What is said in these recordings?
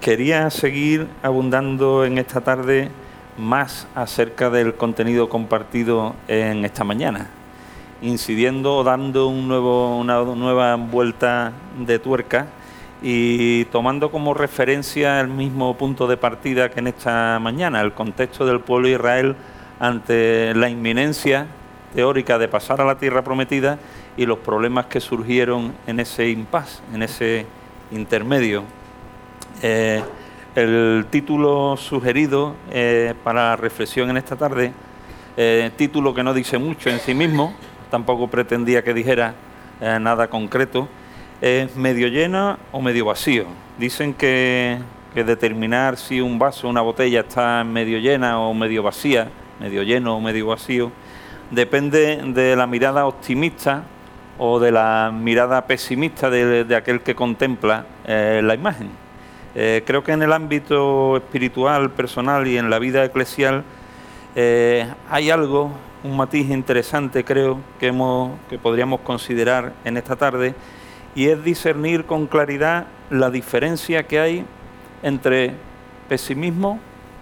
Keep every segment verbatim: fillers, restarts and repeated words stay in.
Quería seguir abundando en esta tarde más acerca del contenido compartido en esta mañana, incidiendo o dando un nuevo, una nueva vuelta de tuerca y tomando como referencia el mismo punto de partida que en esta mañana, el contexto del pueblo de Israel ante la inminencia teórica de pasar a la tierra prometida y los problemas que surgieron en ese impasse, en ese intermedio. Eh, el título sugerido eh, para la reflexión en esta tarde, eh, título que no dice mucho en sí mismo, tampoco pretendía que dijera eh, nada concreto, es medio lleno o medio vacío. Dicen que, que determinar si un vaso o una botella está medio llena o medio vacía, medio lleno o medio vacío, depende de la mirada optimista o de la mirada pesimista de, de aquel que contempla eh, la imagen. Eh, creo que en el ámbito espiritual, personal y en la vida eclesial eh, hay algo, un matiz interesante creo que, hemos, que podríamos considerar en esta tarde, y es discernir con claridad la diferencia que hay entre pesimismo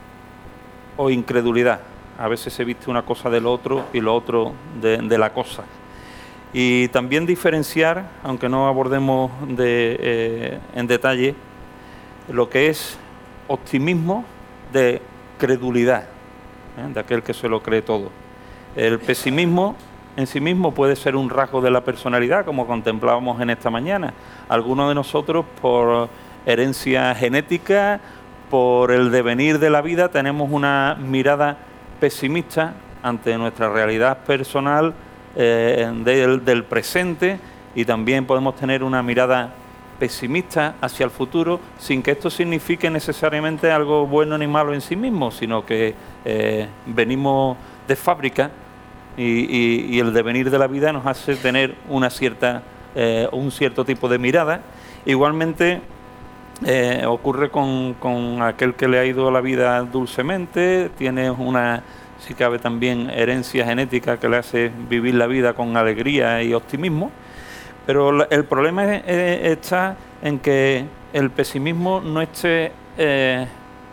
o incredulidad. A veces se viste una cosa del otro y lo otro de, de la cosa. Y también diferenciar, aunque no abordemos de, eh, en detalle, lo que es optimismo de credulidad, ¿eh? de aquel que se lo cree todo. El pesimismo en sí mismo puede ser un rasgo de la personalidad, como contemplábamos en esta mañana. Algunos de nosotros, por herencia genética, por el devenir de la vida, tenemos una mirada pesimista ante nuestra realidad personal eh, del, del presente, y también podemos tener una mirada pesimista hacia el futuro, sin que esto signifique necesariamente algo bueno ni malo en sí mismo, sino que eh, venimos de fábrica y, y, y el devenir de la vida nos hace tener una cierta, eh, un cierto tipo de mirada. Igualmente eh, ocurre con, con aquel que le ha ido la vida dulcemente, tiene una, si cabe también, herencia genética que le hace vivir la vida con alegría y optimismo. Pero el problema está en que el pesimismo no esté eh,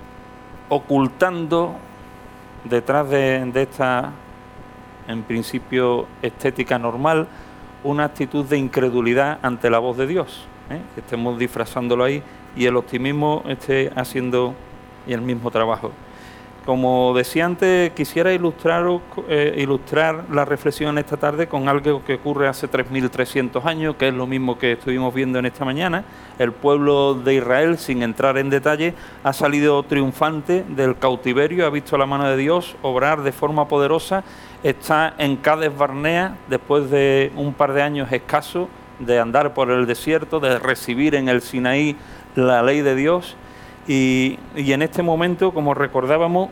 ocultando detrás de, de esta, en principio, estética normal, una actitud de incredulidad ante la voz de Dios, ¿eh? que estemos disfrazándolo ahí y el optimismo esté haciendo el mismo trabajo. Como decía antes, quisiera ilustrar, eh, ilustrar la reflexión esta tarde con algo que ocurre hace tres mil trescientos años, que es lo mismo que estuvimos viendo en esta mañana. El pueblo de Israel, sin entrar en detalle, ha salido triunfante del cautiverio, ha visto la mano de Dios obrar de forma poderosa, está en Cades Barnea después de un par de años escasos de andar por el desierto, de recibir en el Sinaí la ley de Dios. Y, y en este momento, como recordábamos,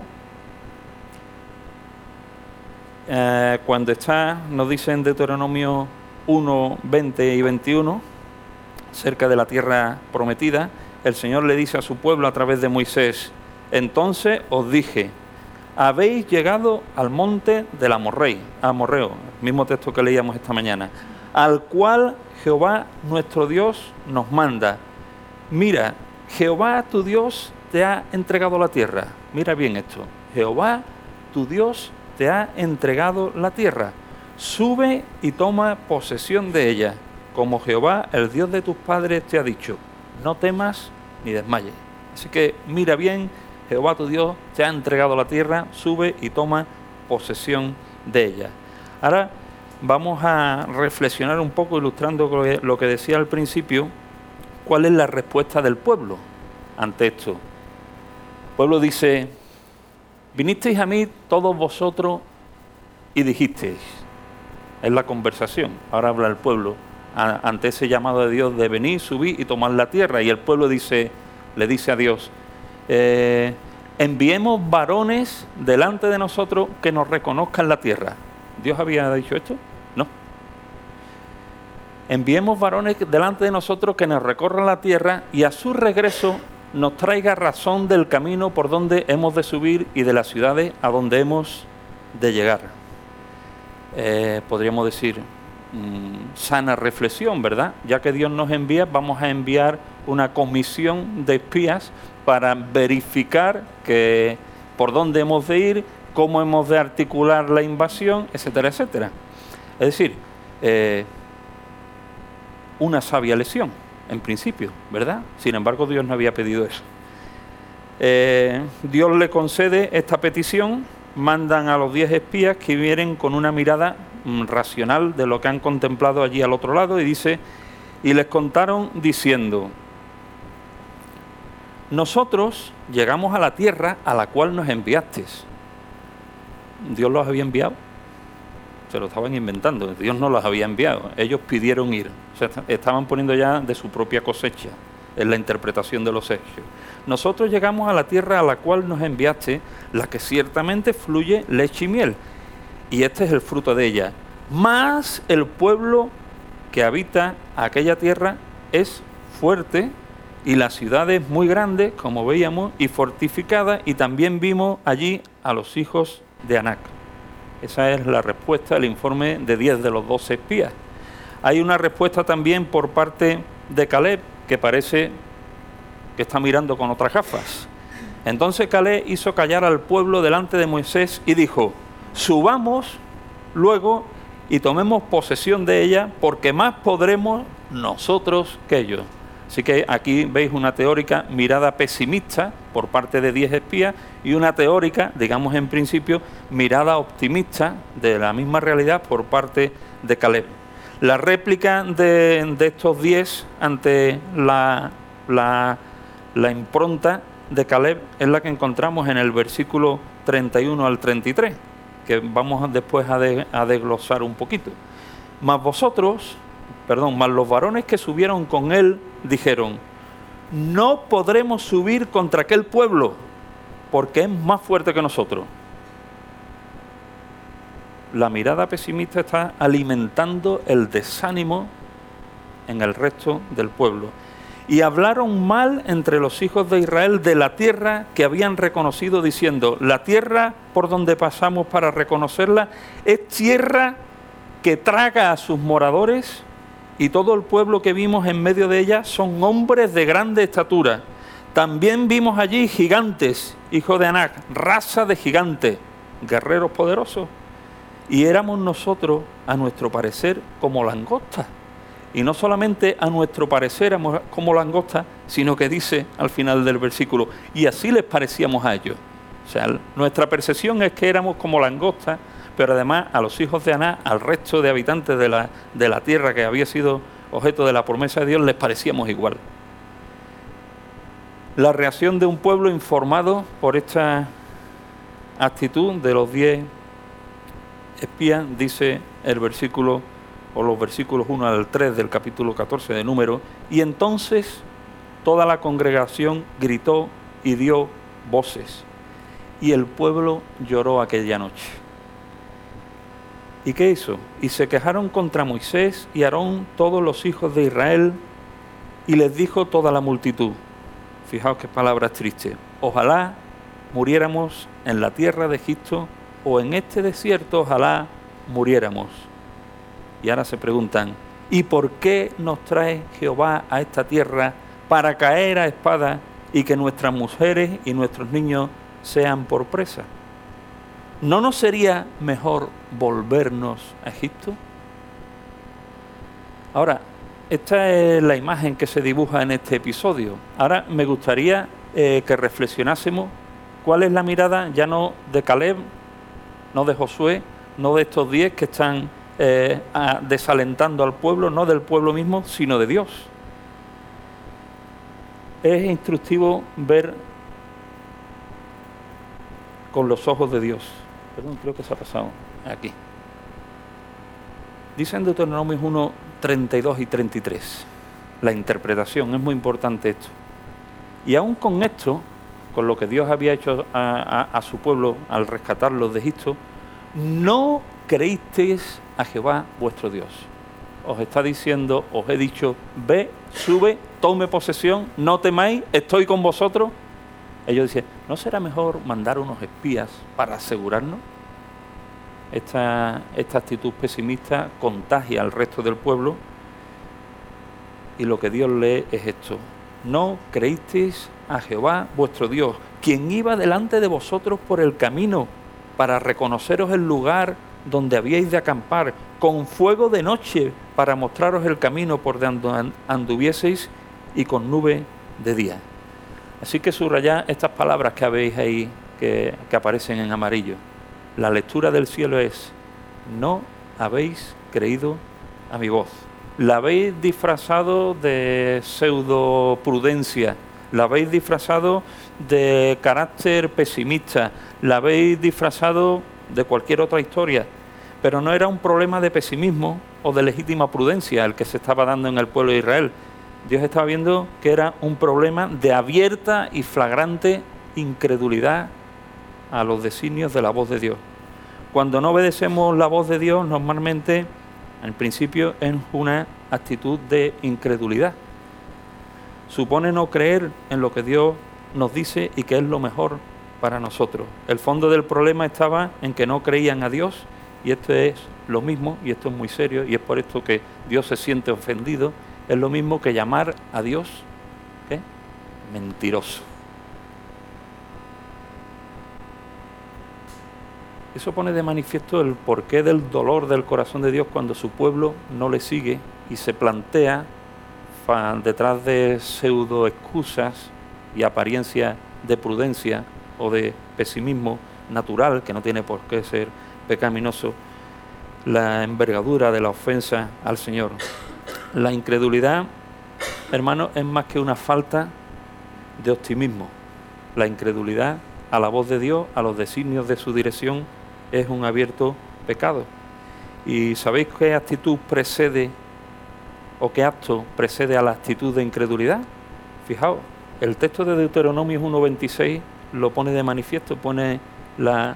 eh, cuando está, nos dice en Deuteronomio uno, veinte y veintiuno, cerca de la tierra prometida, el Señor le dice a su pueblo a través de Moisés: entonces os dije, habéis llegado al monte del Amorrey, Amorreo, el mismo texto que leíamos esta mañana, al cual Jehová nuestro Dios nos manda. Mira, Jehová tu Dios te ha entregado la tierra. Mira bien esto. Jehová tu Dios te ha entregado la tierra. Sube y toma posesión de ella, como Jehová, el Dios de tus padres, te ha dicho. No temas ni desmayes. Así que mira bien, Jehová tu Dios te ha entregado la tierra. Sube y toma posesión de ella. Ahora vamos a reflexionar un poco, ilustrando lo que decía al principio. ¿Cuál es la respuesta del pueblo ante esto? El pueblo dice: vinisteis a mí todos vosotros y dijisteis. Es la conversación. Ahora habla el pueblo a, ante ese llamado de Dios de venir, subir y tomar la tierra. Y el pueblo dice, le dice a Dios, eh, enviemos varones delante de nosotros que nos reconozcan la tierra. ¿Dios había dicho esto? No. Enviemos varones delante de nosotros que nos recorran la tierra y a su regreso nos traiga razón del camino por donde hemos de subir y de las ciudades a donde hemos de llegar. Eh, podríamos decir, mmm, sana reflexión, ¿verdad? Ya que Dios nos envía, vamos a enviar una comisión de espías para verificar que, por dónde hemos de ir, cómo hemos de articular la invasión, etcétera, etcétera. Es decir, eh, una sabia lección, en principio, ¿verdad? Sin embargo, Dios no había pedido eso. Eh, Dios le concede esta petición, mandan a los diez espías que vienen con una mirada mm, racional de lo que han contemplado allí al otro lado, y dice, y les contaron diciendo, nosotros llegamos a la tierra a la cual nos enviasteis. Dios los había enviado, se lo estaban inventando, Dios no los había enviado, ellos pidieron ir, o sea, estaban poniendo ya de su propia cosecha en la interpretación de los hechos. Nosotros llegamos a la tierra a la cual nos enviaste, la que ciertamente fluye leche y miel, y este es el fruto de ella. Mas el pueblo que habita aquella tierra es fuerte, y la ciudad es muy grande, como veíamos, y fortificada, y también vimos allí a los hijos de Anac. Esa es la respuesta al informe de diez de los doce espías. Hay una respuesta también por parte de Caleb, que parece que está mirando con otras gafas. Entonces Caleb hizo callar al pueblo delante de Moisés y dijo, subamos luego y tomemos posesión de ella, porque más podremos nosotros que ellos. Así que aquí veis una teórica mirada pesimista por parte de diez espías y una teórica, digamos en principio, mirada optimista de la misma realidad por parte de Caleb. La réplica de, de estos diez ante la, la, la impronta de Caleb es la que encontramos en el versículo treinta y uno al treinta y tres, que vamos después a, de, a desglosar un poquito. Mas vosotros, perdón, mas los varones que subieron con él dijeron, no podremos subir contra aquel pueblo, porque es más fuerte que nosotros. La mirada pesimista está alimentando el desánimo en el resto del pueblo. Y hablaron mal entre los hijos de Israel de la tierra que habían reconocido, diciendo, la tierra por donde pasamos para reconocerla es tierra que traga a sus moradores, y todo el pueblo que vimos en medio de ella son hombres de grande estatura. También vimos allí gigantes, hijos de Anac, raza de gigantes, guerreros poderosos. Y éramos nosotros, a nuestro parecer, como langostas. Y no solamente a nuestro parecer como langostas, sino que dice al final del versículo, y así les parecíamos a ellos. O sea, nuestra percepción es que éramos como langostas, pero además a los hijos de Anac, al resto de habitantes de la, de la tierra que había sido objeto de la promesa de Dios, les parecíamos igual. La reacción de un pueblo informado por esta actitud de los diez espías, dice el versículo, o los versículos uno al tres del capítulo catorce de Números, y entonces toda la congregación gritó y dio voces, y el pueblo lloró aquella noche. ¿Y qué hizo? Y se quejaron contra Moisés y Aarón todos los hijos de Israel, y les dijo toda la multitud, fijaos qué palabras tristes, ojalá muriéramos en la tierra de Egipto, o en este desierto ojalá muriéramos. Y ahora se preguntan, ¿y por qué nos trae Jehová a esta tierra para caer a espada y que nuestras mujeres y nuestros niños sean por presa? ¿No nos sería mejor volvernos a Egipto? Ahora, esta es la imagen que se dibuja en este episodio. Ahora me gustaría eh, que reflexionásemos cuál es la mirada ya no de Caleb, no de Josué, no de estos diez que están eh, a, desalentando al pueblo, no del pueblo mismo, sino de Dios. Es instructivo ver con los ojos de Dios. Perdón, creo que se ha pasado aquí. Dice en Deuteronomio uno, treinta y dos y treinta y tres. La interpretación, es muy importante esto. Y aún con esto, con lo que Dios había hecho a, a, a su pueblo al rescatarlos de Egipto, no creísteis a Jehová vuestro Dios. Os está diciendo, os he dicho, ve, sube, tome posesión, no temáis, estoy con vosotros. Ellos dicen, ¿no será mejor mandar unos espías para asegurarnos? Esta, esta actitud pesimista contagia al resto del pueblo, y lo que Dios lee es esto. no creísteis a Jehová vuestro Dios, quien iba delante de vosotros por el camino para reconoceros el lugar donde habíais de acampar, con fuego de noche para mostraros el camino por donde anduvieseis y con nube de día. Así que subrayad estas palabras que habéis ahí, que, que aparecen en amarillo. La lectura del cielo es: no habéis creído a mi voz. La habéis disfrazado de pseudo prudencia, la habéis disfrazado de carácter pesimista, la habéis disfrazado de cualquier otra historia, pero no era un problema de pesimismo o de legítima prudencia el que se estaba dando en el pueblo de Israel. Dios estaba viendo que era un problema de abierta y flagrante incredulidad a los designios de la voz de Dios. Cuando no obedecemos la voz de Dios, normalmente, en principio, es una actitud de incredulidad. Supone no creer en lo que Dios nos dice y que es lo mejor para nosotros. El fondo del problema estaba en que no creían a Dios, y esto es lo mismo, y esto es muy serio, y es por esto que Dios se siente ofendido. Es lo mismo que llamar a Dios ¿qué? mentiroso. Eso pone de manifiesto el porqué del dolor del corazón de Dios cuando su pueblo no le sigue y se plantea detrás de pseudo excusas y apariencias de prudencia o de pesimismo natural, que no tiene por qué ser pecaminoso, la envergadura de la ofensa al Señor. La incredulidad, hermanos, es más que una falta de optimismo. La incredulidad a la voz de Dios, a los designios de su dirección, es un abierto pecado. ¿Y sabéis qué actitud precede o qué acto precede a la actitud de incredulidad? Fijaos, el texto de Deuteronomio uno veintiséis lo pone de manifiesto, pone la,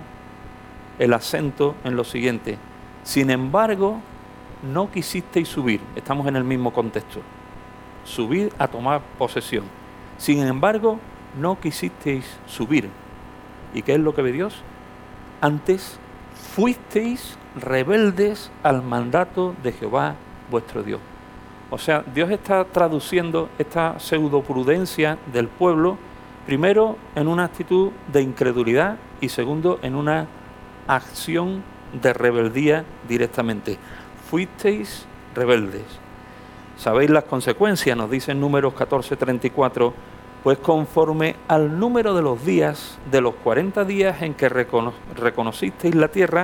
el acento en lo siguiente: sin embargo, no quisisteis subir. Estamos en el mismo contexto. Subir a tomar posesión. Sin embargo, no quisisteis subir. ¿Y qué es lo que ve Dios? Antes fuisteis rebeldes al mandato de Jehová vuestro Dios. O sea, Dios está traduciendo esta pseudoprudencia del pueblo, primero en una actitud de incredulidad y segundo en una acción de rebeldía directamente. Fuisteis rebeldes. ¿Sabéis las consecuencias? Nos dice en Números catorce treinta y cuatro, pues conforme al número de los días, de los cuarenta días en que recono- reconocisteis la tierra,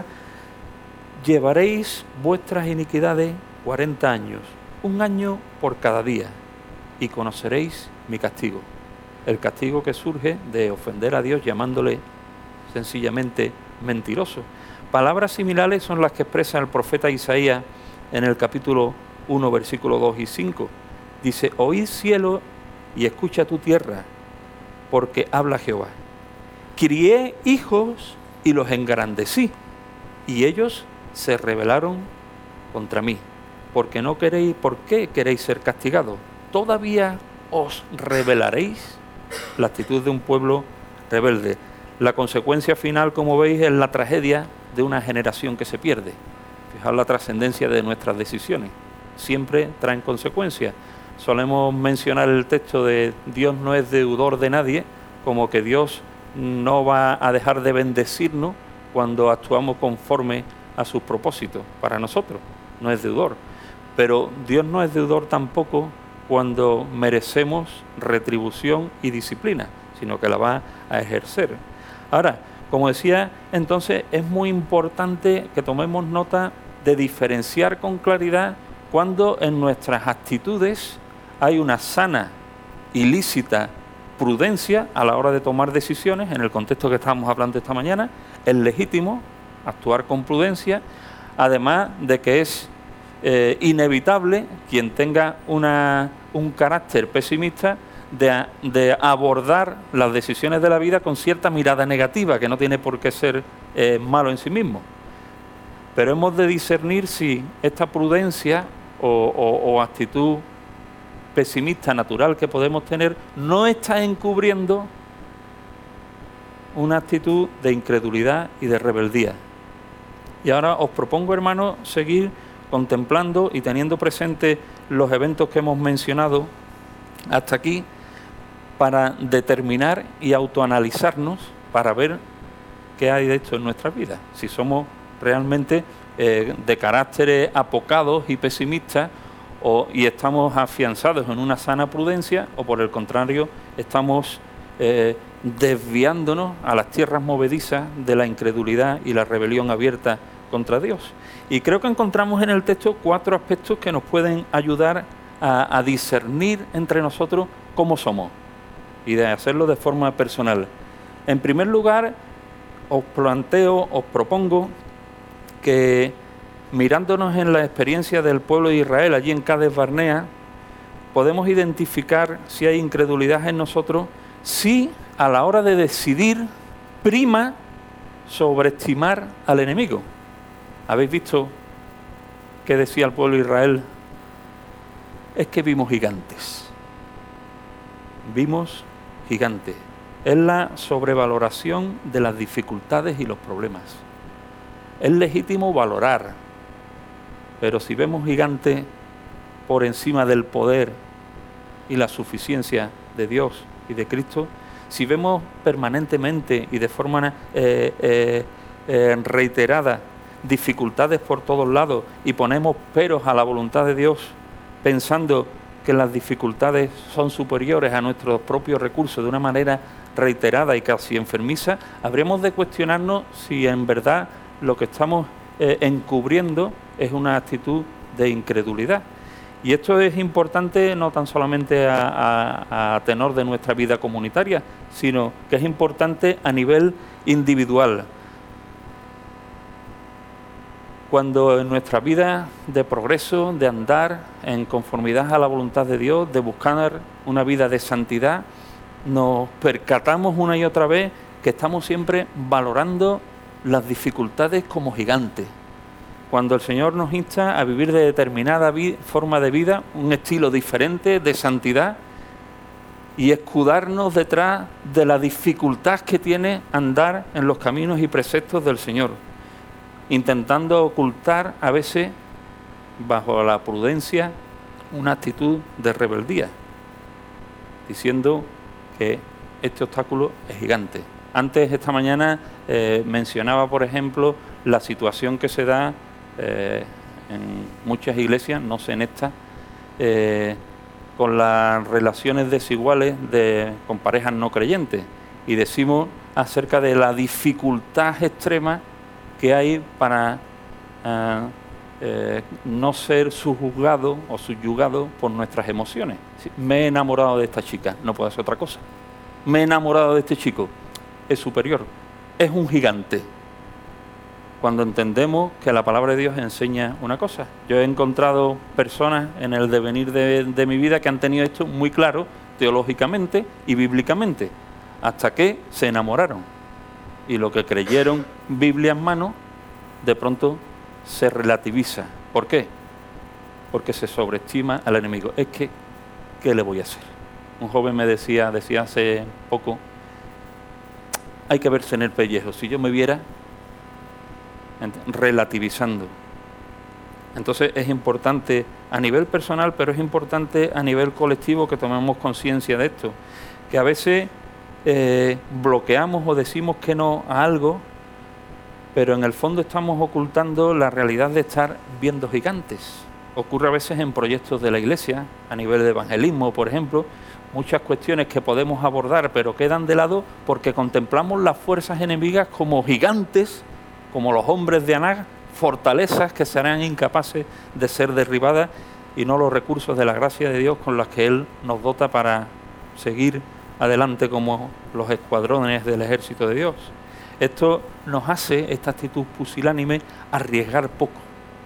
llevaréis vuestras iniquidades cuarenta años, un año por cada día, y conoceréis mi castigo. El castigo que surge de ofender a Dios llamándole sencillamente mentiroso. Palabras similares son las que expresa el profeta Isaías en el capítulo uno, versículos dos y cinco. Dice: oíd cielo y escucha tu tierra, porque habla Jehová. Crié hijos y los engrandecí, y ellos se rebelaron contra mí. Porque no queréis, ¿por qué queréis ser castigados? ¿Todavía os rebelaréis? La actitud de un pueblo rebelde. La consecuencia final, como veis, es la tragedia de una generación que se pierde. Fijaos la trascendencia de nuestras decisiones. Siempre traen consecuencias. Solemos mencionar el texto de Dios no es deudor de nadie, como que Dios no va a dejar de bendecirnos cuando actuamos conforme a sus propósitos para nosotros. No es deudor. Pero Dios no es deudor tampoco cuando merecemos retribución y disciplina, sino que la va a ejercer. Ahora, como decía, entonces es muy importante que tomemos nota de diferenciar con claridad cuando en nuestras actitudes hay una sana y lícita prudencia a la hora de tomar decisiones. En el contexto que estábamos hablando esta mañana, es legítimo actuar con prudencia, además de que es eh, inevitable quien tenga una, un carácter pesimista de, de abordar las decisiones de la vida con cierta mirada negativa, que no tiene por qué ser eh, malo en sí mismo. Pero hemos de discernir si esta prudencia o, o, o actitud pesimista natural que podemos tener no está encubriendo una actitud de incredulidad y de rebeldía. Y ahora os propongo, hermanos, seguir contemplando y teniendo presente los eventos que hemos mencionado hasta aquí, para determinar y autoanalizarnos para ver qué hay de esto en nuestra vida. Si somos realmente eh, de caracteres apocados y pesimistas o, y estamos afianzados en una sana prudencia, o por el contrario estamos eh, desviándonos a las tierras movedizas de la incredulidad y la rebelión abierta contra Dios. Y creo que encontramos en el texto cuatro aspectos que nos pueden ayudar a, a discernir entre nosotros cómo somos y de hacerlo de forma personal. En primer lugar, os planteo, os propongo que mirándonos en la experiencia del pueblo de Israel allí en Cades Barnea, podemos identificar si hay incredulidad en nosotros, si a la hora de decidir prima sobreestimar al enemigo. ¿Habéis visto qué decía el pueblo de Israel? Es que vimos gigantes. Vimos gigantes. Es la sobrevaloración de las dificultades y los problemas. Es legítimo valorar, pero si vemos gigantes por encima del poder y la suficiencia de Dios y de Cristo, si vemos permanentemente y de forma eh, eh, eh, reiterada dificultades por todos lados y ponemos peros a la voluntad de Dios pensando que las dificultades son superiores a nuestros propios recursos de una manera reiterada y casi enfermiza, habríamos de cuestionarnos si en verdad lo que estamos eh, encubriendo es una actitud de incredulidad. Y esto es importante no tan solamente a, a, a tenor de nuestra vida comunitaria, sino que es importante a nivel individual. Cuando en nuestra vida de progreso, de andar en conformidad a la voluntad de Dios, de buscar una vida de santidad, nos percatamos una y otra vez que estamos siempre valorando las dificultades como gigantes. Cuando el Señor nos insta a vivir de determinada vi- forma de vida, un estilo diferente de santidad, y escudarnos detrás de la dificultad que tiene andar en los caminos y preceptos del Señor, intentando ocultar a veces, bajo la prudencia, una actitud de rebeldía, diciendo que este obstáculo es gigante. Antes, esta mañana, eh, mencionaba, por ejemplo, la situación que se da eh, en muchas iglesias, no sé en esta, eh, con las relaciones desiguales de, con parejas no creyentes. Y decimos acerca de la dificultad extrema que hay para uh, eh, no ser subjugado o subyugado por nuestras emociones. Sí, me he enamorado de esta chica, no puedo hacer otra cosa. Me he enamorado de este chico, es superior, es un gigante. Cuando entendemos que la palabra de Dios enseña una cosa. Yo he encontrado personas en el devenir de, de mi vida que han tenido esto muy claro teológicamente y bíblicamente, hasta que se enamoraron. Y lo que creyeron Biblia en mano, de pronto se relativiza. ¿Por qué? Porque se sobreestima al enemigo. Es que, ¿qué le voy a hacer? Un joven me decía, decía hace poco, hay que verse en el pellejo. Si yo me viera relativizando. Entonces es importante a nivel personal, pero es importante a nivel colectivo que tomemos conciencia de esto. Que a veces eh, bloqueamos o decimos que no a algo, pero en el fondo estamos ocultando la realidad de estar viendo gigantes. Ocurre a veces en proyectos de la Iglesia, a nivel de evangelismo, por ejemplo, muchas cuestiones que podemos abordar, pero quedan de lado porque contemplamos las fuerzas enemigas como gigantes, como los hombres de Anak, fortalezas que serán incapaces de ser derribadas, y no los recursos de la gracia de Dios con los que Él nos dota para seguir adelante como los escuadrones del ejército de Dios. Esto nos hace, esta actitud pusilánime, arriesgar poco,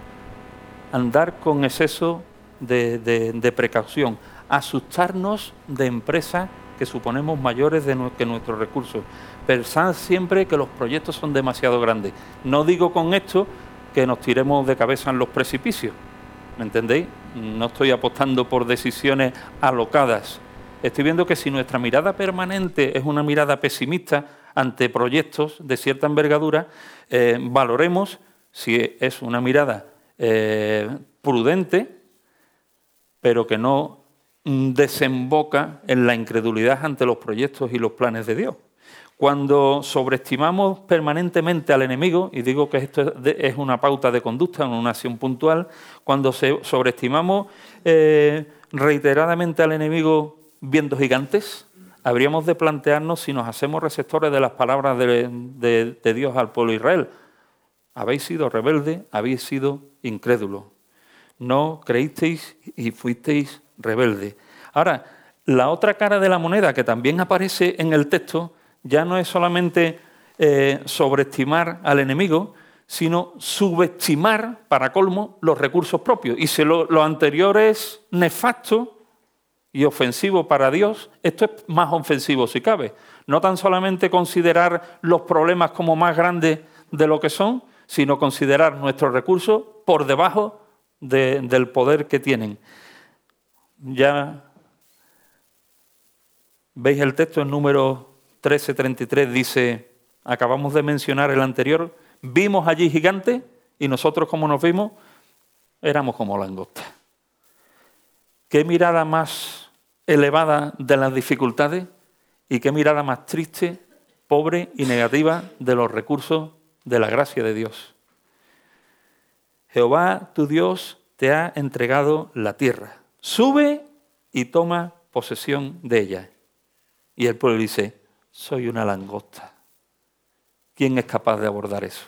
andar con exceso de, de, de precaución, asustarnos de empresas que suponemos mayores de nu- que nuestros recursos, pensar siempre que los proyectos son demasiado grandes. No digo con esto que nos tiremos de cabeza en los precipicios, ¿me entendéis? No estoy apostando por decisiones alocadas. Estoy viendo que si nuestra mirada permanente es una mirada pesimista ante proyectos de cierta envergadura, eh, valoremos si es una mirada eh, prudente, pero que no desemboca en la incredulidad ante los proyectos y los planes de Dios. Cuando sobreestimamos permanentemente al enemigo, y digo que esto es una pauta de conducta, una acción puntual, cuando sobreestimamos eh, reiteradamente al enemigo viendo gigantes, habríamos de plantearnos si nos hacemos receptores de las palabras de, de, de Dios al pueblo de Israel. Habéis sido rebeldes, habéis sido incrédulos. No creísteis y fuisteis rebeldes. Ahora, la otra cara de la moneda que también aparece en el texto ya no es solamente eh, sobreestimar al enemigo, sino subestimar, para colmo, los recursos propios. Y si lo, lo anterior es nefasto y ofensivo para Dios, esto es más ofensivo si cabe. No tan solamente considerar los problemas como más grandes de lo que son, sino considerar nuestros recursos por debajo de, del poder que tienen. Ya veis el texto en número trece treinta y tres, dice, acabamos de mencionar el anterior, vimos allí gigantes y nosotros como nos vimos, éramos como langostas. ¿Qué mirada más elevada de las dificultades y qué mirada más triste, pobre y negativa de los recursos de la gracia de Dios? Jehová, tu Dios, te ha entregado la tierra. Sube y toma posesión de ella. Y el pueblo dice, soy una langosta. ¿Quién es capaz de abordar eso?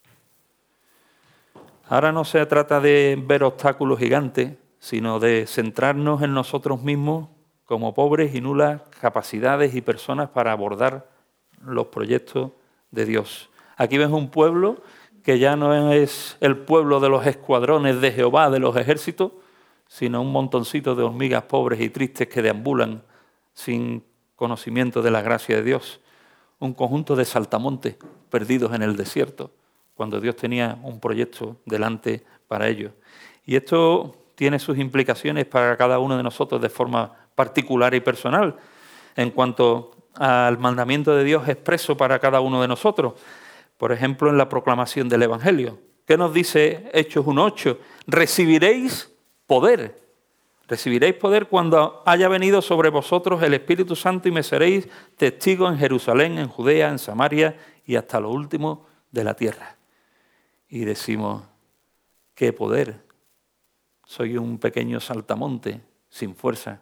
Ahora no se trata de ver obstáculos gigantes, sino de centrarnos en nosotros mismos como pobres y nulas capacidades y personas para abordar los proyectos de Dios. Aquí ves un pueblo que ya no es el pueblo de los escuadrones de Jehová, de los ejércitos, sino un montoncito de hormigas pobres y tristes que deambulan sin conocimiento de la gracia de Dios. Un conjunto de saltamontes perdidos en el desierto, cuando Dios tenía un proyecto delante para ellos. Y esto tiene sus implicaciones para cada uno de nosotros de forma particular y personal, en cuanto al mandamiento de Dios expreso para cada uno de nosotros. Por ejemplo, en la proclamación del Evangelio. ¿Qué nos dice Hechos uno ocho? Recibiréis poder. Recibiréis poder cuando haya venido sobre vosotros el Espíritu Santo y me seréis testigos en Jerusalén, en Judea, en Samaria y hasta lo último de la tierra. Y decimos, ¿qué poder? Soy un pequeño saltamonte sin fuerza,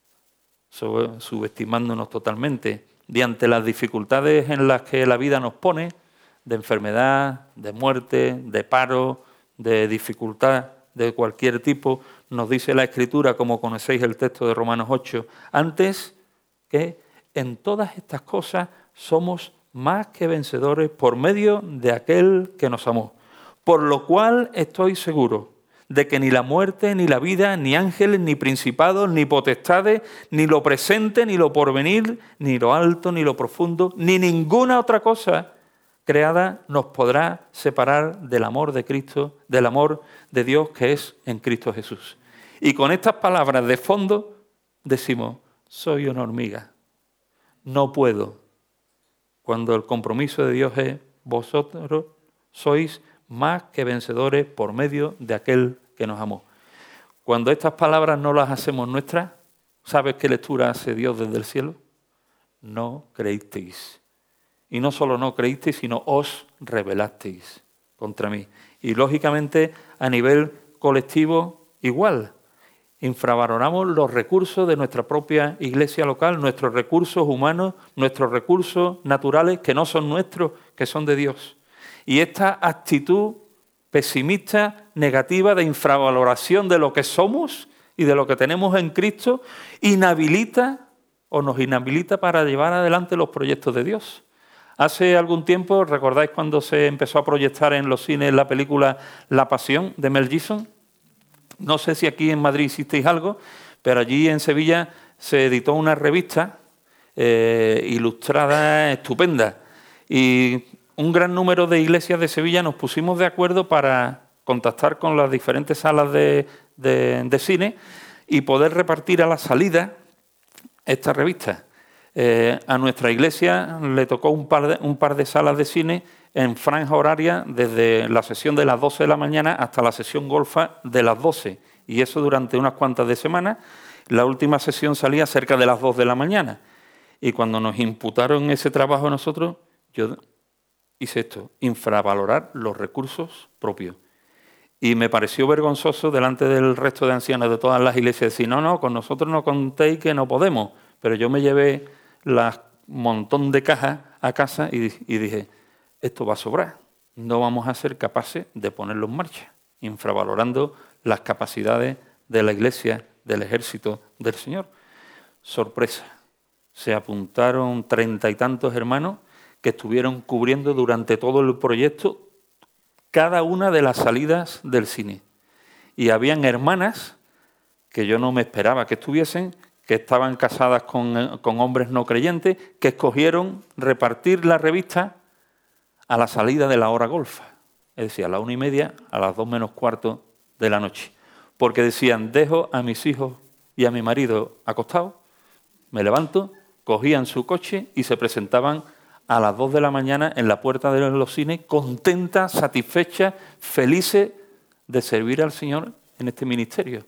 subestimándonos totalmente diante las dificultades en las que la vida nos pone, de enfermedad, de muerte, de paro, de dificultad de cualquier tipo. Nos dice la Escritura, como conocéis el texto de Romanos ocho, antes que en todas estas cosas somos más que vencedores por medio de aquel que nos amó. Por lo cual estoy seguro de que ni la muerte, ni la vida, ni ángeles, ni principados, ni potestades, ni lo presente, ni lo porvenir, ni lo alto, ni lo profundo, ni ninguna otra cosa creada nos podrá separar del amor de Cristo, del amor de Dios que es en Cristo Jesús. Y con estas palabras de fondo decimos, soy una hormiga, no puedo. Cuando el compromiso de Dios es, vosotros sois más que vencedores por medio de aquel que nos amó. Cuando estas palabras no las hacemos nuestras, ¿sabes qué lectura hace Dios desde el cielo? No creísteis. Y no solo no creísteis, sino os rebelasteis contra mí. Y lógicamente a nivel colectivo igual. Infravaloramos los recursos de nuestra propia iglesia local, nuestros recursos humanos, nuestros recursos naturales que no son nuestros, que son de Dios. Y esta actitud pesimista, negativa, de infravaloración de lo que somos y de lo que tenemos en Cristo, inhabilita o nos inhabilita para llevar adelante los proyectos de Dios. Hace algún tiempo, ¿recordáis cuando se empezó a proyectar en los cines la película La Pasión de Mel Gibson? No sé si aquí en Madrid hicisteis algo, pero allí en Sevilla se editó una revista eh, ilustrada estupenda. Y un gran número de iglesias de Sevilla nos pusimos de acuerdo para contactar con las diferentes salas de, de, de cine y poder repartir a la salida esta revista. Eh, a nuestra iglesia le tocó un par, de, un par de salas de cine en franja horaria desde la sesión de las doce de la mañana hasta la sesión golfa de las doce. Y eso durante unas cuantas de semanas. La última sesión salía cerca de las dos de la mañana. Y cuando nos imputaron ese trabajo a nosotros, yo hice esto, infravalorar los recursos propios. Y me pareció vergonzoso delante del resto de ancianos de todas las iglesias decir, no, no, con nosotros no contéis que no podemos. Pero yo me llevé las montón de cajas a casa y, y dije, esto va a sobrar. No vamos a ser capaces de ponerlo en marcha, infravalorando las capacidades de la iglesia, del ejército del Señor. Sorpresa. Se apuntaron treinta y tantos hermanos que estuvieron cubriendo durante todo el proyecto cada una de las salidas del cine. Y habían hermanas que yo no me esperaba que estuviesen, que estaban casadas con, con hombres no creyentes, que escogieron repartir la revista a la salida de la hora golfa. Es decir, a la una y media, a las dos menos cuarto de la noche. Porque decían, dejo a mis hijos y a mi marido acostados, me levanto, cogían su coche y se presentaban a las dos de la mañana en la puerta de los cines, contentas, satisfechas, felices de servir al Señor en este ministerio.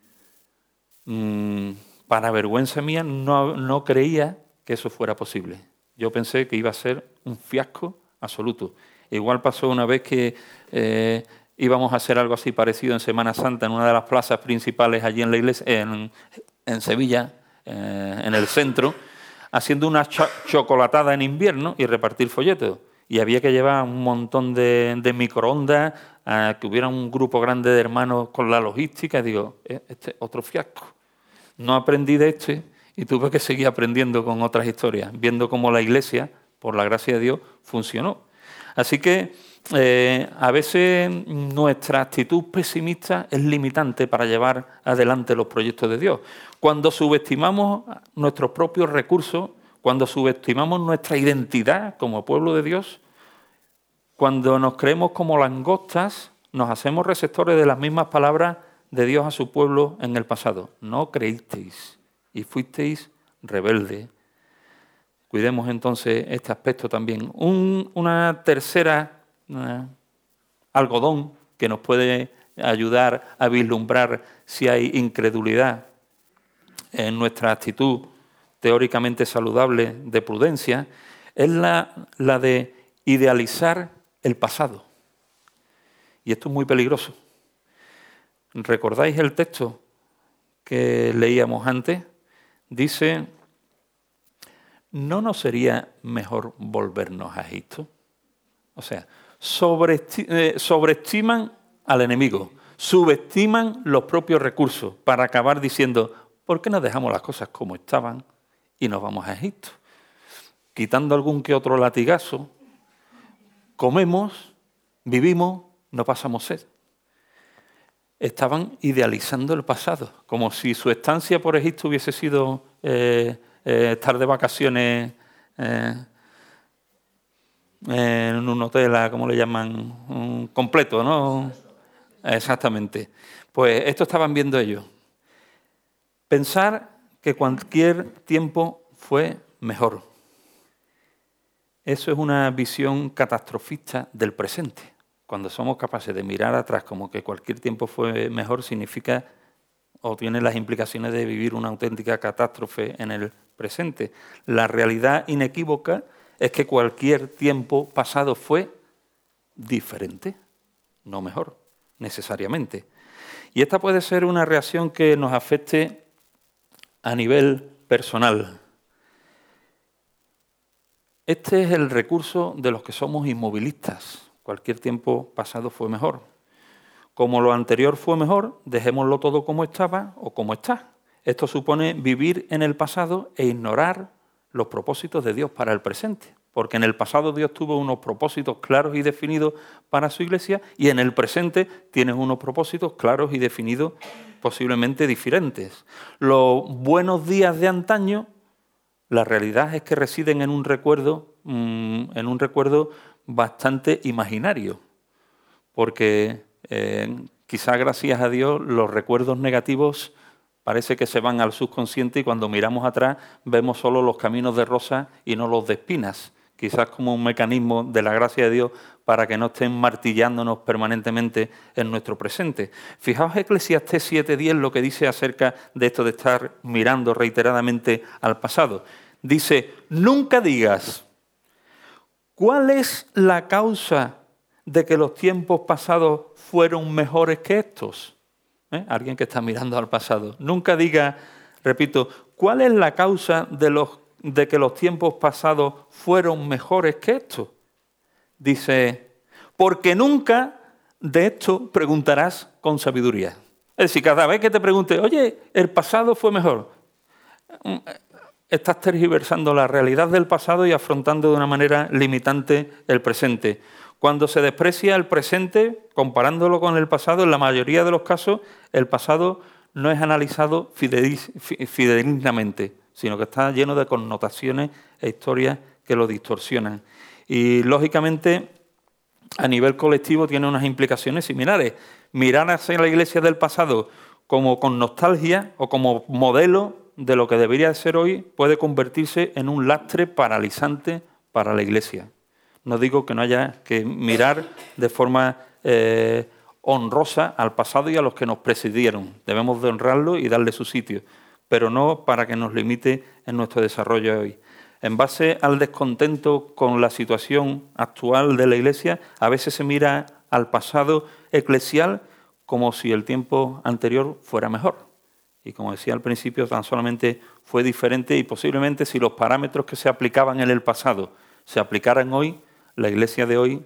Mm, para vergüenza mía, no, no creía que eso fuera posible. Yo pensé que iba a ser un fiasco absoluto. Igual pasó una vez que eh, íbamos a hacer algo así parecido en Semana Santa en una de las plazas principales allí en la iglesia, en, en Sevilla, eh, en el centro, haciendo una cho chocolatada en invierno y repartir folletos. Y había que llevar un montón de, de microondas, a que hubiera un grupo grande de hermanos con la logística. Y digo, este otro fiasco. No aprendí de este y tuve que seguir aprendiendo con otras historias, viendo cómo la iglesia, por la gracia de Dios, funcionó. Así que eh, a veces nuestra actitud pesimista es limitante para llevar adelante los proyectos de Dios. Cuando subestimamos nuestros propios recursos, cuando subestimamos nuestra identidad como pueblo de Dios, cuando nos creemos como langostas, nos hacemos receptores de las mismas palabras de Dios a su pueblo en el pasado. No creísteis y fuisteis rebeldes. Cuidemos entonces este aspecto también. Un, una tercera una, algodón que nos puede ayudar a vislumbrar si hay incredulidad en nuestra actitud teóricamente saludable de prudencia, es la, la de idealizar el pasado. Y esto es muy peligroso. ¿Recordáis el texto que leíamos antes? Dice, ¿no nos sería mejor volvernos a Egipto? O sea, sobreesti- eh, sobreestiman al enemigo, subestiman los propios recursos para acabar diciendo, ¿por qué no dejamos las cosas como estaban y nos vamos a Egipto? Quitando algún que otro latigazo, comemos, vivimos, no pasamos sed. Estaban idealizando el pasado, como si su estancia por Egipto hubiese sido eh, eh, estar de vacaciones eh, en un hotel, ¿cómo le llaman? Un completo, ¿no? Exactamente. Pues esto estaban viendo ellos. Pensar que cualquier tiempo fue mejor. Eso es una visión catastrofista del presente. Cuando somos capaces de mirar atrás como que cualquier tiempo fue mejor, significa o tiene las implicaciones de vivir una auténtica catástrofe en el presente. La realidad inequívoca es que cualquier tiempo pasado fue diferente, no mejor, necesariamente. Y esta puede ser una reacción que nos afecte a nivel personal. Este es el recurso de los que somos inmovilistas. Cualquier tiempo pasado fue mejor. Como lo anterior fue mejor, dejémoslo todo como estaba o como está. Esto supone vivir en el pasado e ignorar los propósitos de Dios para el presente. Porque en el pasado Dios tuvo unos propósitos claros y definidos para su iglesia y en el presente tiene unos propósitos claros y definidos posiblemente diferentes. Los buenos días de antaño, la realidad es que residen en un recuerdo, mmm, en un recuerdo bastante imaginario, porque eh, quizá gracias a Dios los recuerdos negativos parece que se van al subconsciente y cuando miramos atrás vemos solo los caminos de rosa y no los de espinas quizás como un mecanismo de la gracia de Dios para que no estén martillándonos permanentemente en nuestro presente. Fijaos Eclesiastés siete diez lo que dice acerca de esto de estar mirando reiteradamente al pasado. Dice, nunca digas, ¿cuál es la causa de que los tiempos pasados fueron mejores que estos? ¿Eh? Alguien que está mirando al pasado. Nunca diga, repito, ¿cuál es la causa de, los, de que los tiempos pasados fueron mejores que estos? Dice, porque nunca de esto preguntarás con sabiduría. Es decir, cada vez que te pregunte, oye, ¿el pasado fue mejor? Estás tergiversando la realidad del pasado y afrontando de una manera limitante el presente. Cuando se desprecia el presente, comparándolo con el pasado, en la mayoría de los casos, el pasado no es analizado fidedignamente, sino que está lleno de connotaciones e historias que lo distorsionan. Y, lógicamente, a nivel colectivo tiene unas implicaciones similares. Mirar hacia la Iglesia del pasado como con nostalgia o como modelo de lo que debería ser hoy puede convertirse en un lastre paralizante para la Iglesia. No digo que no haya que mirar de forma eh, honrosa al pasado y a los que nos precedieron. Debemos de honrarlo y darle su sitio, pero no para que nos limite en nuestro desarrollo hoy. En base al descontento con la situación actual de la Iglesia, a veces se mira al pasado eclesial como si el tiempo anterior fuera mejor. Y como decía al principio, tan solamente fue diferente y posiblemente si los parámetros que se aplicaban en el pasado se aplicaran hoy, la Iglesia de hoy,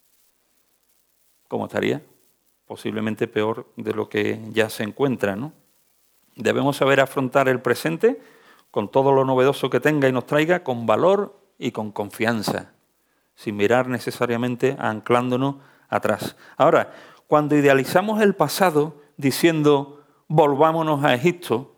¿cómo estaría? Posiblemente peor de lo que ya se encuentra, ¿no? Debemos saber afrontar el presente con todo lo novedoso que tenga y nos traiga, con valor y con confianza, sin mirar necesariamente anclándonos atrás. Ahora, cuando idealizamos el pasado diciendo volvámonos a Egipto,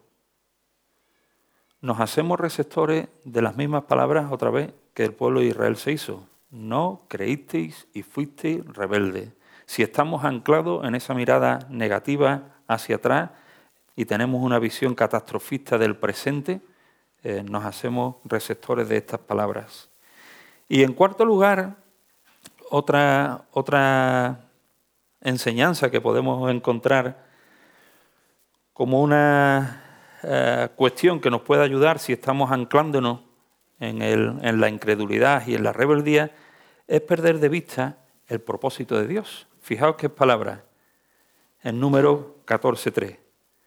nos hacemos receptores de las mismas palabras otra vez que el pueblo de Israel se hizo. No creísteis y fuisteis rebeldes. Si estamos anclados en esa mirada negativa hacia atrás y tenemos una visión catastrofista del presente, eh, nos hacemos receptores de estas palabras. Y en cuarto lugar, otra, otra enseñanza que podemos encontrar como una eh, cuestión que nos puede ayudar si estamos anclándonos en, el, en la incredulidad y en la rebeldía, es perder de vista el propósito de Dios. Fijaos qué palabra, en número catorce tres.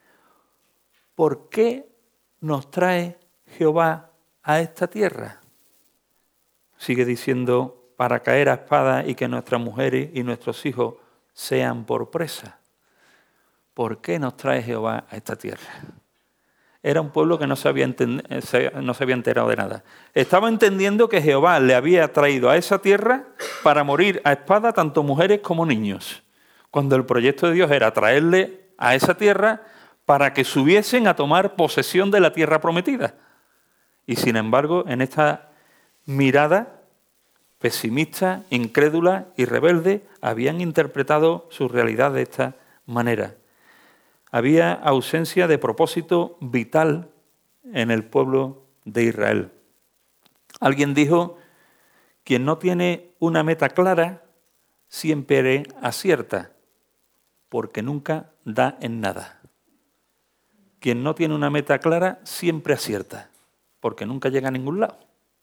¿Por qué nos trae Jehová a esta tierra? Sigue diciendo, para caer a espada y que nuestras mujeres y nuestros hijos sean por presa. ¿Por qué nos trae Jehová a esta tierra? Era un pueblo que no se, había enten- no se había enterado de nada. Estaba entendiendo que Jehová le había traído a esa tierra para morir a espada tanto mujeres como niños, cuando el proyecto de Dios era traerle a esa tierra para que subiesen a tomar posesión de la tierra prometida. Y sin embargo, en esta mirada pesimista, incrédula y rebelde, habían interpretado su realidad de esta manera. Había ausencia de propósito vital en el pueblo de Israel. Alguien dijo, quien no tiene una meta clara, siempre acierta, porque nunca da en nada. Quien no tiene una meta clara, siempre acierta, porque nunca llega a ningún lado.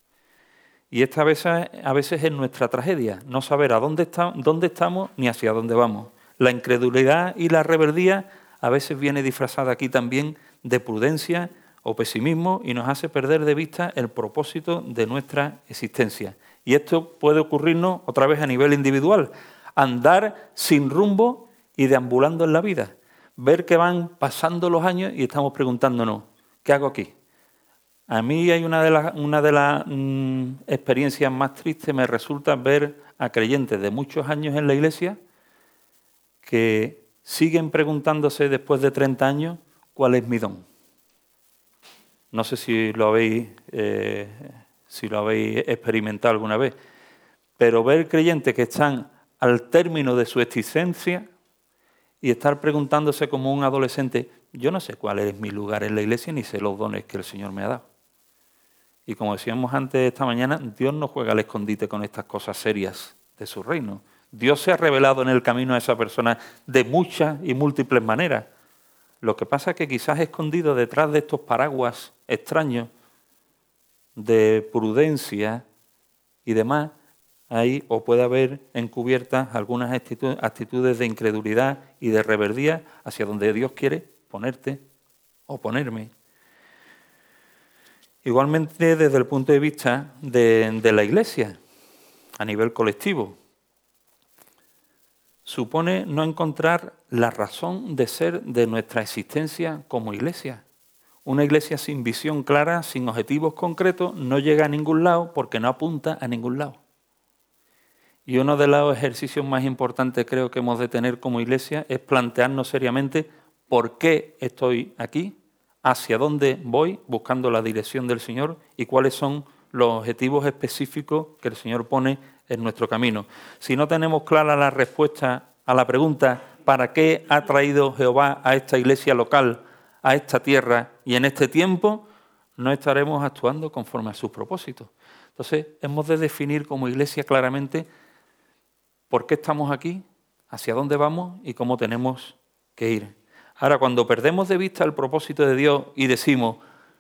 Y esta a veces, a veces es nuestra tragedia, no saber a dónde, está, dónde estamos ni hacia dónde vamos. La incredulidad y la rebeldía a veces viene disfrazada aquí también de prudencia o pesimismo y nos hace perder de vista el propósito de nuestra existencia. Y esto puede ocurrirnos otra vez a nivel individual. Andar sin rumbo y deambulando en la vida. Ver que van pasando los años y estamos preguntándonos, ¿qué hago aquí? A mí hay una de las una de las mmm, experiencias más tristes, me resulta ver a creyentes de muchos años en la Iglesia que siguen preguntándose después de treinta años cuál es mi don. No sé si lo habéis, eh, si lo habéis experimentado alguna vez, pero ver creyentes que están al término de su existencia y estar preguntándose como un adolescente, yo no sé cuál es mi lugar en la Iglesia ni sé los dones que el Señor me ha dado. Y como decíamos antes esta mañana, Dios no juega al escondite con estas cosas serias de su reino. Dios se ha revelado en el camino a esa persona de muchas y múltiples maneras. Lo que pasa es que quizás escondido detrás de estos paraguas extraños de prudencia y demás, ahí o puede haber encubiertas algunas actitudes de incredulidad y de rebeldía hacia donde Dios quiere ponerte o ponerme. Igualmente desde el punto de vista de, de la Iglesia, a nivel colectivo, supone no encontrar la razón de ser de nuestra existencia como Iglesia. Una Iglesia sin visión clara, sin objetivos concretos, no llega a ningún lado porque no apunta a ningún lado. Y uno de los ejercicios más importantes creo que hemos de tener como Iglesia es plantearnos seriamente por qué estoy aquí, hacia dónde voy buscando la dirección del Señor y cuáles son los objetivos específicos que el Señor pone en nuestro camino. Si no tenemos clara la respuesta a la pregunta ¿para qué ha traído Jehová a esta iglesia local, a esta tierra y en este tiempo? No estaremos actuando conforme a sus propósitos. Entonces, hemos de definir como iglesia claramente por qué estamos aquí, hacia dónde vamos y cómo tenemos que ir. Ahora, cuando perdemos de vista el propósito de Dios y decimos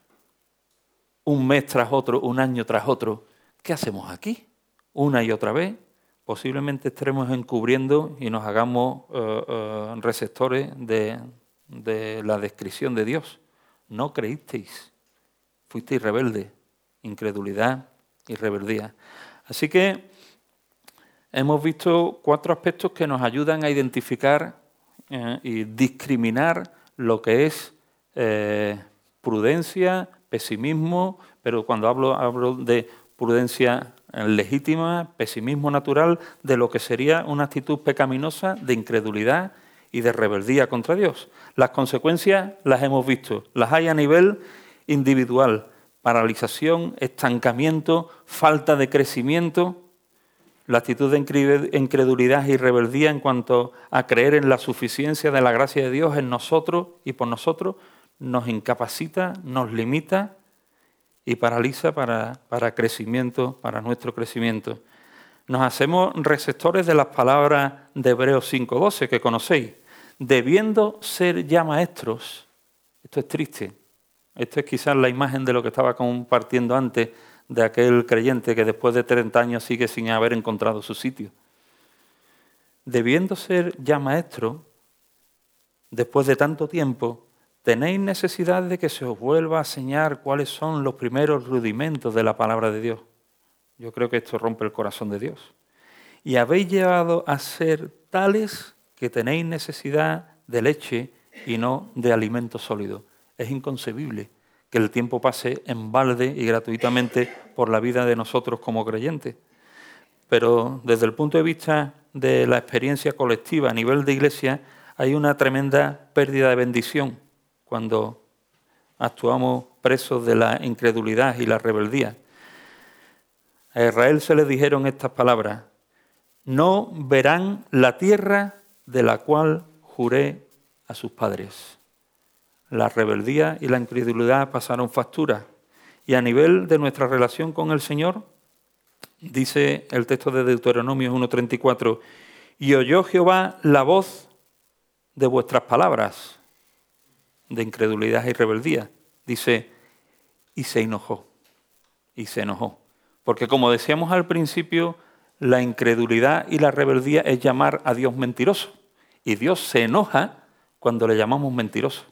un mes tras otro, un año tras otro, ¿qué hacemos aquí? Una y otra vez, posiblemente estaremos encubriendo y nos hagamos uh, uh, receptores de, de la descripción de Dios. No creísteis, fuisteis rebeldes, incredulidad y rebeldía. Así que hemos visto cuatro aspectos que nos ayudan a identificar eh, y discriminar lo que es eh, prudencia, pesimismo, pero cuando hablo, hablo de prudencia legítima, pesimismo natural, de lo que sería una actitud pecaminosa de incredulidad y de rebeldía contra Dios. Las consecuencias las hemos visto, las hay a nivel individual, paralización, estancamiento, falta de crecimiento, la actitud de incredulidad y rebeldía en cuanto a creer en la suficiencia de la gracia de Dios en nosotros y por nosotros, nos incapacita, nos limita y paraliza para, para crecimiento, para nuestro crecimiento. Nos hacemos receptores de las palabras de Hebreos cinco doce que conocéis. Debiendo ser ya maestros, esto es triste, esto es quizás la imagen de lo que estaba compartiendo antes de aquel creyente que después de treinta años sigue sin haber encontrado su sitio. Debiendo ser ya maestros, después de tanto tiempo, tenéis necesidad de que se os vuelva a enseñar cuáles son los primeros rudimentos de la palabra de Dios. Yo creo que esto rompe el corazón de Dios. Y habéis llegado a ser tales que tenéis necesidad de leche y no de alimento sólido. Es inconcebible que el tiempo pase en balde y gratuitamente por la vida de nosotros como creyentes. Pero desde el punto de vista de la experiencia colectiva a nivel de iglesia, hay una tremenda pérdida de bendición cuando actuamos presos de la incredulidad y la rebeldía. A Israel se le dijeron estas palabras: no verán la tierra de la cual juré a sus padres. La rebeldía y la incredulidad pasaron factura. Y a nivel de nuestra relación con el Señor, dice el texto de Deuteronomio uno treinta y cuatro, y oyó Jehová la voz de vuestras palabras de incredulidad y rebeldía. Dice, y se enojó, y se enojó. Porque como decíamos al principio, la incredulidad y la rebeldía es llamar a Dios mentiroso. Y Dios se enoja cuando le llamamos mentiroso.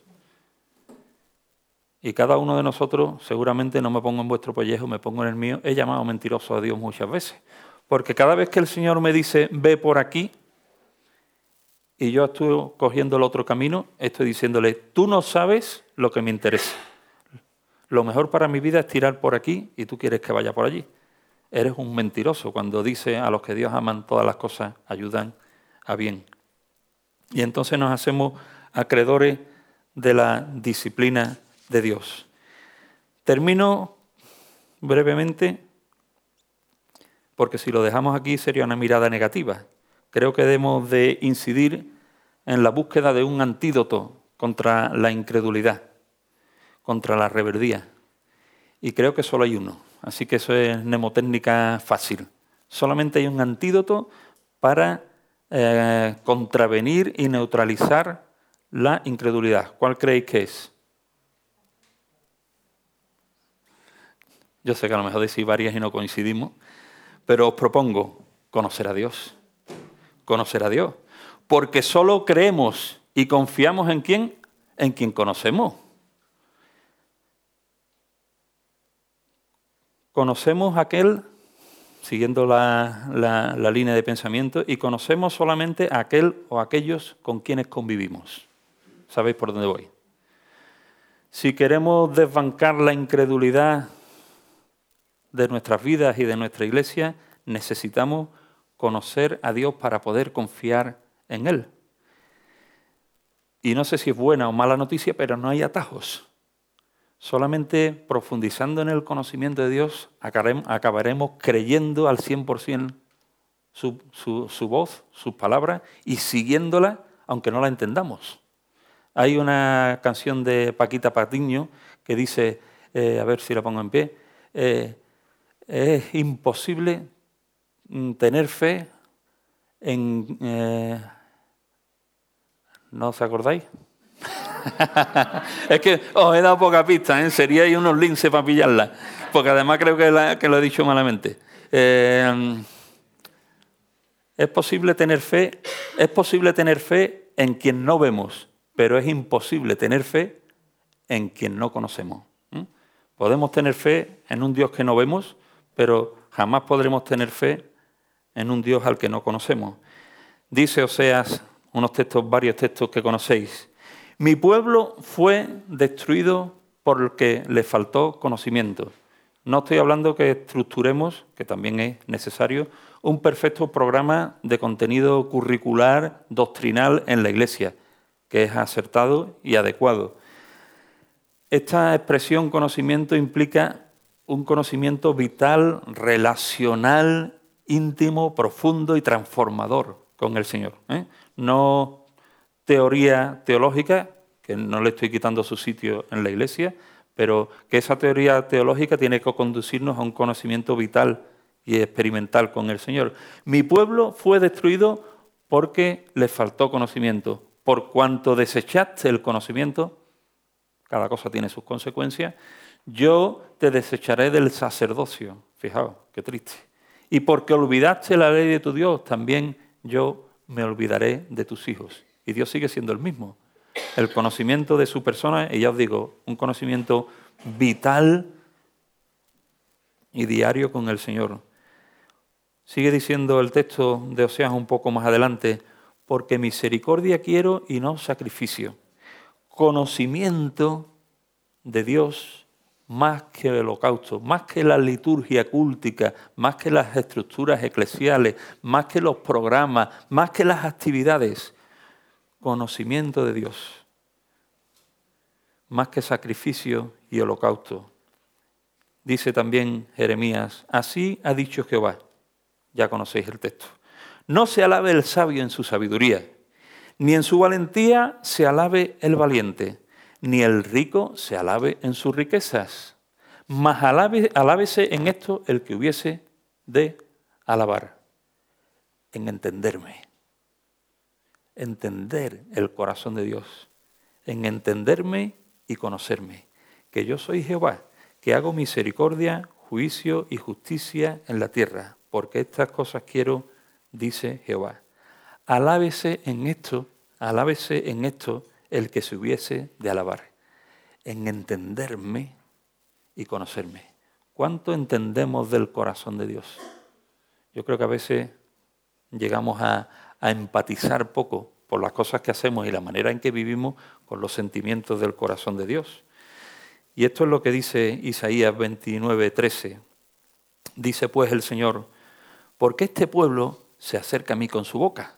Y cada uno de nosotros, seguramente no me pongo en vuestro pellejo, me pongo en el mío, he llamado mentiroso a Dios muchas veces. Porque cada vez que el Señor me dice, ve por aquí, y yo estoy cogiendo el otro camino, estoy diciéndole, tú no sabes lo que me interesa. Lo mejor para mi vida es tirar por aquí y tú quieres que vaya por allí. Eres un mentiroso cuando dice a los que Dios aman todas las cosas ayudan a bien. Y entonces nos hacemos acreedores de la disciplina de Dios. Termino brevemente, porque si lo dejamos aquí sería una mirada negativa. Creo que debemos de incidir en la búsqueda de un antídoto contra la incredulidad, contra la rebeldía. Y creo que solo hay uno. Así que eso es mnemotécnica fácil. Solamente hay un antídoto para eh, contravenir y neutralizar la incredulidad. ¿Cuál creéis que es? Yo sé que a lo mejor decís varias y no coincidimos, pero os propongo conocer a Dios. Conocer a Dios. Porque solo creemos y confiamos en quién, en quien conocemos. Conocemos a aquel, siguiendo la, la, la línea de pensamiento, y conocemos solamente a aquel o aquellos con quienes convivimos. ¿Sabéis por dónde voy? Si queremos desbancar la incredulidad de nuestras vidas y de nuestra iglesia, necesitamos conocer a Dios para poder confiar en Él. Y no sé si es buena o mala noticia, pero no hay atajos. Solamente profundizando en el conocimiento de Dios acabaremos creyendo al cien por ciento su, su, su voz, sus palabras, y siguiéndola aunque no la entendamos. Hay una canción de Paquita Patiño que dice, eh, a ver si la pongo en pie, eh, es imposible tener fe en... Eh, ¿no os acordáis? Es que os he dado poca pista, ¿eh? Seríais unos linces para pillarla, porque además creo que, la, que lo he dicho malamente. Eh, es posible tener fe, es posible tener fe en quien no vemos, pero es imposible tener fe en quien no conocemos. ¿eh? Podemos tener fe en un Dios que no vemos, pero jamás podremos tener fe en un Dios al que no conocemos. Dice Oseas, unos textos, varios textos que conocéis. Mi pueblo fue destruido porque le faltó conocimiento. No estoy hablando que estructuremos, que también es necesario, un perfecto programa de contenido curricular, doctrinal en la Iglesia, que es acertado y adecuado. Esta expresión conocimiento implica un conocimiento vital, relacional, íntimo, profundo y transformador con el Señor. ¿eh? No teoría teológica, que no le estoy quitando su sitio en la Iglesia, pero que esa teoría teológica tiene que conducirnos a un conocimiento vital y experimental con el Señor. Mi pueblo fue destruido porque le faltó conocimiento. Por cuanto desechaste el conocimiento, cada cosa tiene sus consecuencias, yo te desecharé del sacerdocio. Fijaos, qué triste. Y porque olvidaste la ley de tu Dios, también yo me olvidaré de tus hijos. Y Dios sigue siendo el mismo. El conocimiento de su persona, y ya os digo, un conocimiento vital y diario con el Señor. Sigue diciendo el texto de Oseas un poco más adelante, porque misericordia quiero y no sacrificio. Conocimiento de Dios más que el holocausto, más que la liturgia cúltica, más que las estructuras eclesiales, más que los programas, más que las actividades. Conocimiento de Dios, más que sacrificio y holocausto. Dice también Jeremías, así ha dicho Jehová, ya conocéis el texto, no se alabe el sabio en su sabiduría, ni en su valentía se alabe el valiente, ni el rico se alabe en sus riquezas, mas alabe, alábese en esto el que hubiese de alabar, en entenderme. Entender el corazón de Dios, en entenderme y conocerme, que yo soy Jehová, que hago misericordia, juicio y justicia en la tierra, porque estas cosas quiero, dice Jehová. Alábese en esto, alábese en esto el que se hubiese de alabar, en entenderme y conocerme. ¿Cuánto entendemos del corazón de Dios? Yo creo que a veces llegamos a a empatizar poco por las cosas que hacemos y la manera en que vivimos con los sentimientos del corazón de Dios. Y esto es lo que dice Isaías veintinueve, trece. Dice pues el Señor, ¿por qué este pueblo se acerca a mí con su boca?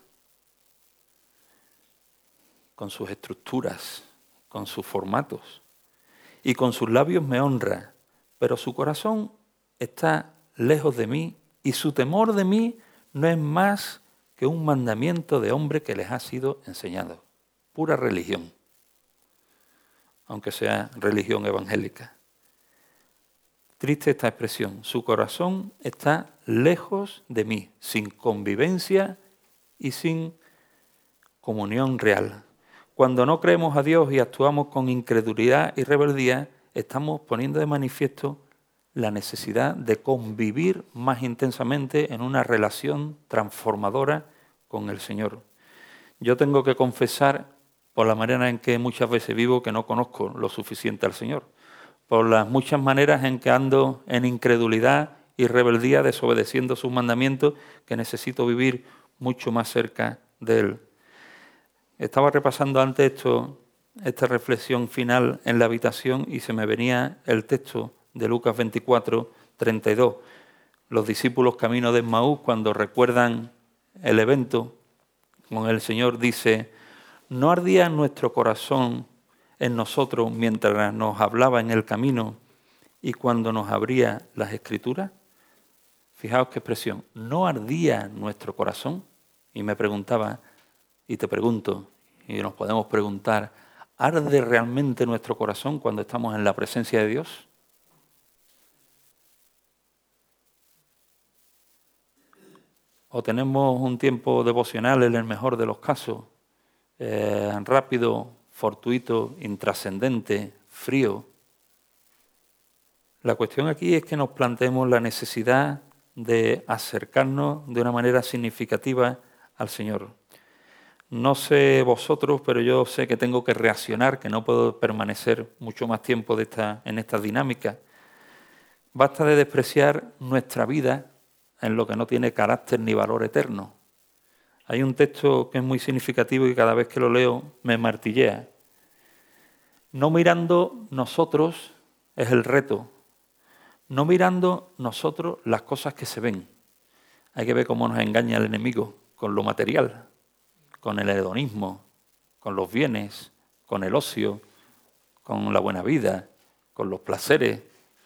Con sus estructuras, con sus formatos, y con sus labios me honra, pero su corazón está lejos de mí y su temor de mí no es más que un mandamiento de hombre que les ha sido enseñado. Pura religión, aunque sea religión evangélica. Triste esta expresión. Su corazón está lejos de mí, sin convivencia y sin comunión real. Cuando no creemos a Dios y actuamos con incredulidad y rebeldía, estamos poniendo de manifiesto la necesidad de convivir más intensamente en una relación transformadora con el Señor. Yo tengo que confesar, por la manera en que muchas veces vivo, que no conozco lo suficiente al Señor, por las muchas maneras en que ando en incredulidad y rebeldía, desobedeciendo sus mandamientos, que necesito vivir mucho más cerca de Él. Estaba repasando antes esto, esta reflexión final en la habitación y se me venía el texto de Lucas veinticuatro, treinta y dos. Los discípulos camino de Emaús, cuando recuerdan el evento con el Señor, dice: ¿no ardía nuestro corazón en nosotros mientras nos hablaba en el camino y cuando nos abría las Escrituras? Fijaos qué expresión. ¿No ardía nuestro corazón? Y me preguntaba, y te pregunto, y nos podemos preguntar, ¿arde realmente nuestro corazón cuando estamos en la presencia de Dios? ¿O tenemos un tiempo devocional, en el mejor de los casos, eh, rápido, fortuito, intrascendente, frío? La cuestión aquí es que nos planteemos la necesidad de acercarnos de una manera significativa al Señor. No sé vosotros, pero yo sé que tengo que reaccionar, que no puedo permanecer mucho más tiempo de esta, en esta dinámica. Basta de despreciar nuestra vida en lo que no tiene carácter ni valor eterno. Hay un texto que es muy significativo y cada vez que lo leo me martillea. No mirando nosotros es el reto. No mirando nosotros las cosas que se ven. Hay que ver cómo nos engaña el enemigo con lo material, con el hedonismo, con los bienes, con el ocio, con la buena vida, con los placeres.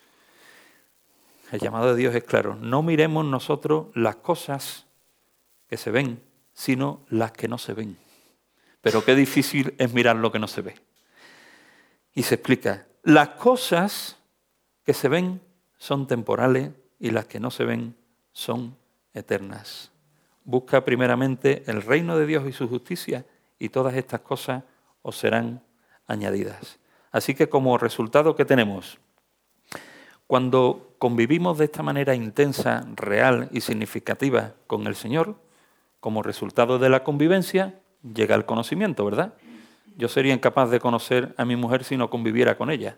El llamado de Dios es claro. No miremos nosotros las cosas que se ven, sino las que no se ven. Pero qué difícil es mirar lo que no se ve. Y se explica. Las cosas que se ven son temporales y las que no se ven son eternas. Busca primeramente el reino de Dios y su justicia y todas estas cosas os serán añadidas. Así que como resultado, ¿qué tenemos? Cuando convivimos de esta manera intensa, real y significativa con el Señor, como resultado de la convivencia, llega el conocimiento, ¿verdad? Yo sería incapaz de conocer a mi mujer si no conviviera con ella.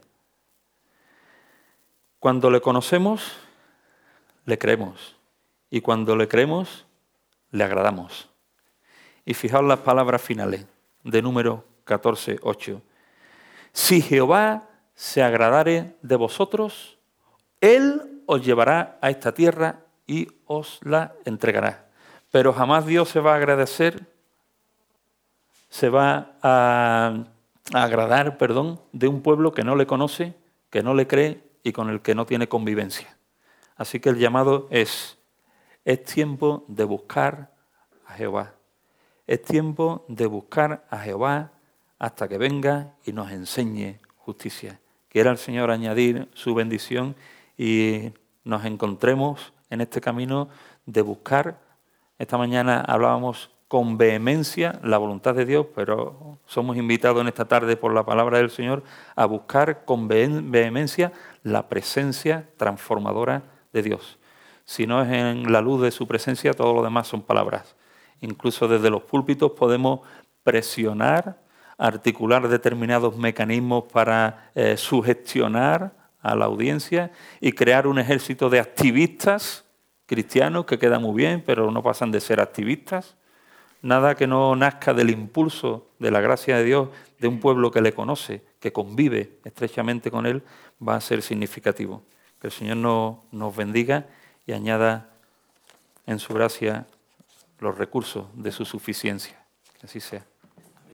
Cuando le conocemos, le creemos. Y cuando le creemos, le agradamos. Y fijaos las palabras finales de Números catorce, ocho. Si Jehová se agradare de vosotros, Él os llevará a esta tierra y os la entregará. Pero jamás Dios se va a agradecer, se va a, a agradar, perdón, de un pueblo que no le conoce, que no le cree y con el que no tiene convivencia. Así que el llamado es, es tiempo de buscar a Jehová. Es tiempo de buscar a Jehová hasta que venga y nos enseñe justicia. Quiera el Señor añadir su bendición y nos encontremos en este camino de buscar. Esta mañana hablábamos con vehemencia la voluntad de Dios, pero somos invitados en esta tarde por la palabra del Señor a buscar con vehemencia la presencia transformadora de Dios. Si no es en la luz de su presencia, todo lo demás son palabras. Incluso desde los púlpitos podemos presionar, articular determinados mecanismos para eh, sugestionar a la audiencia y crear un ejército de activistas cristianos que queda muy bien, pero no pasan de ser activistas. Nada que no nazca del impulso de la gracia de Dios de un pueblo que le conoce, que convive estrechamente con Él, va a ser significativo. Que el Señor nos, nos bendiga y añada en su gracia los recursos de su suficiencia. Que así sea.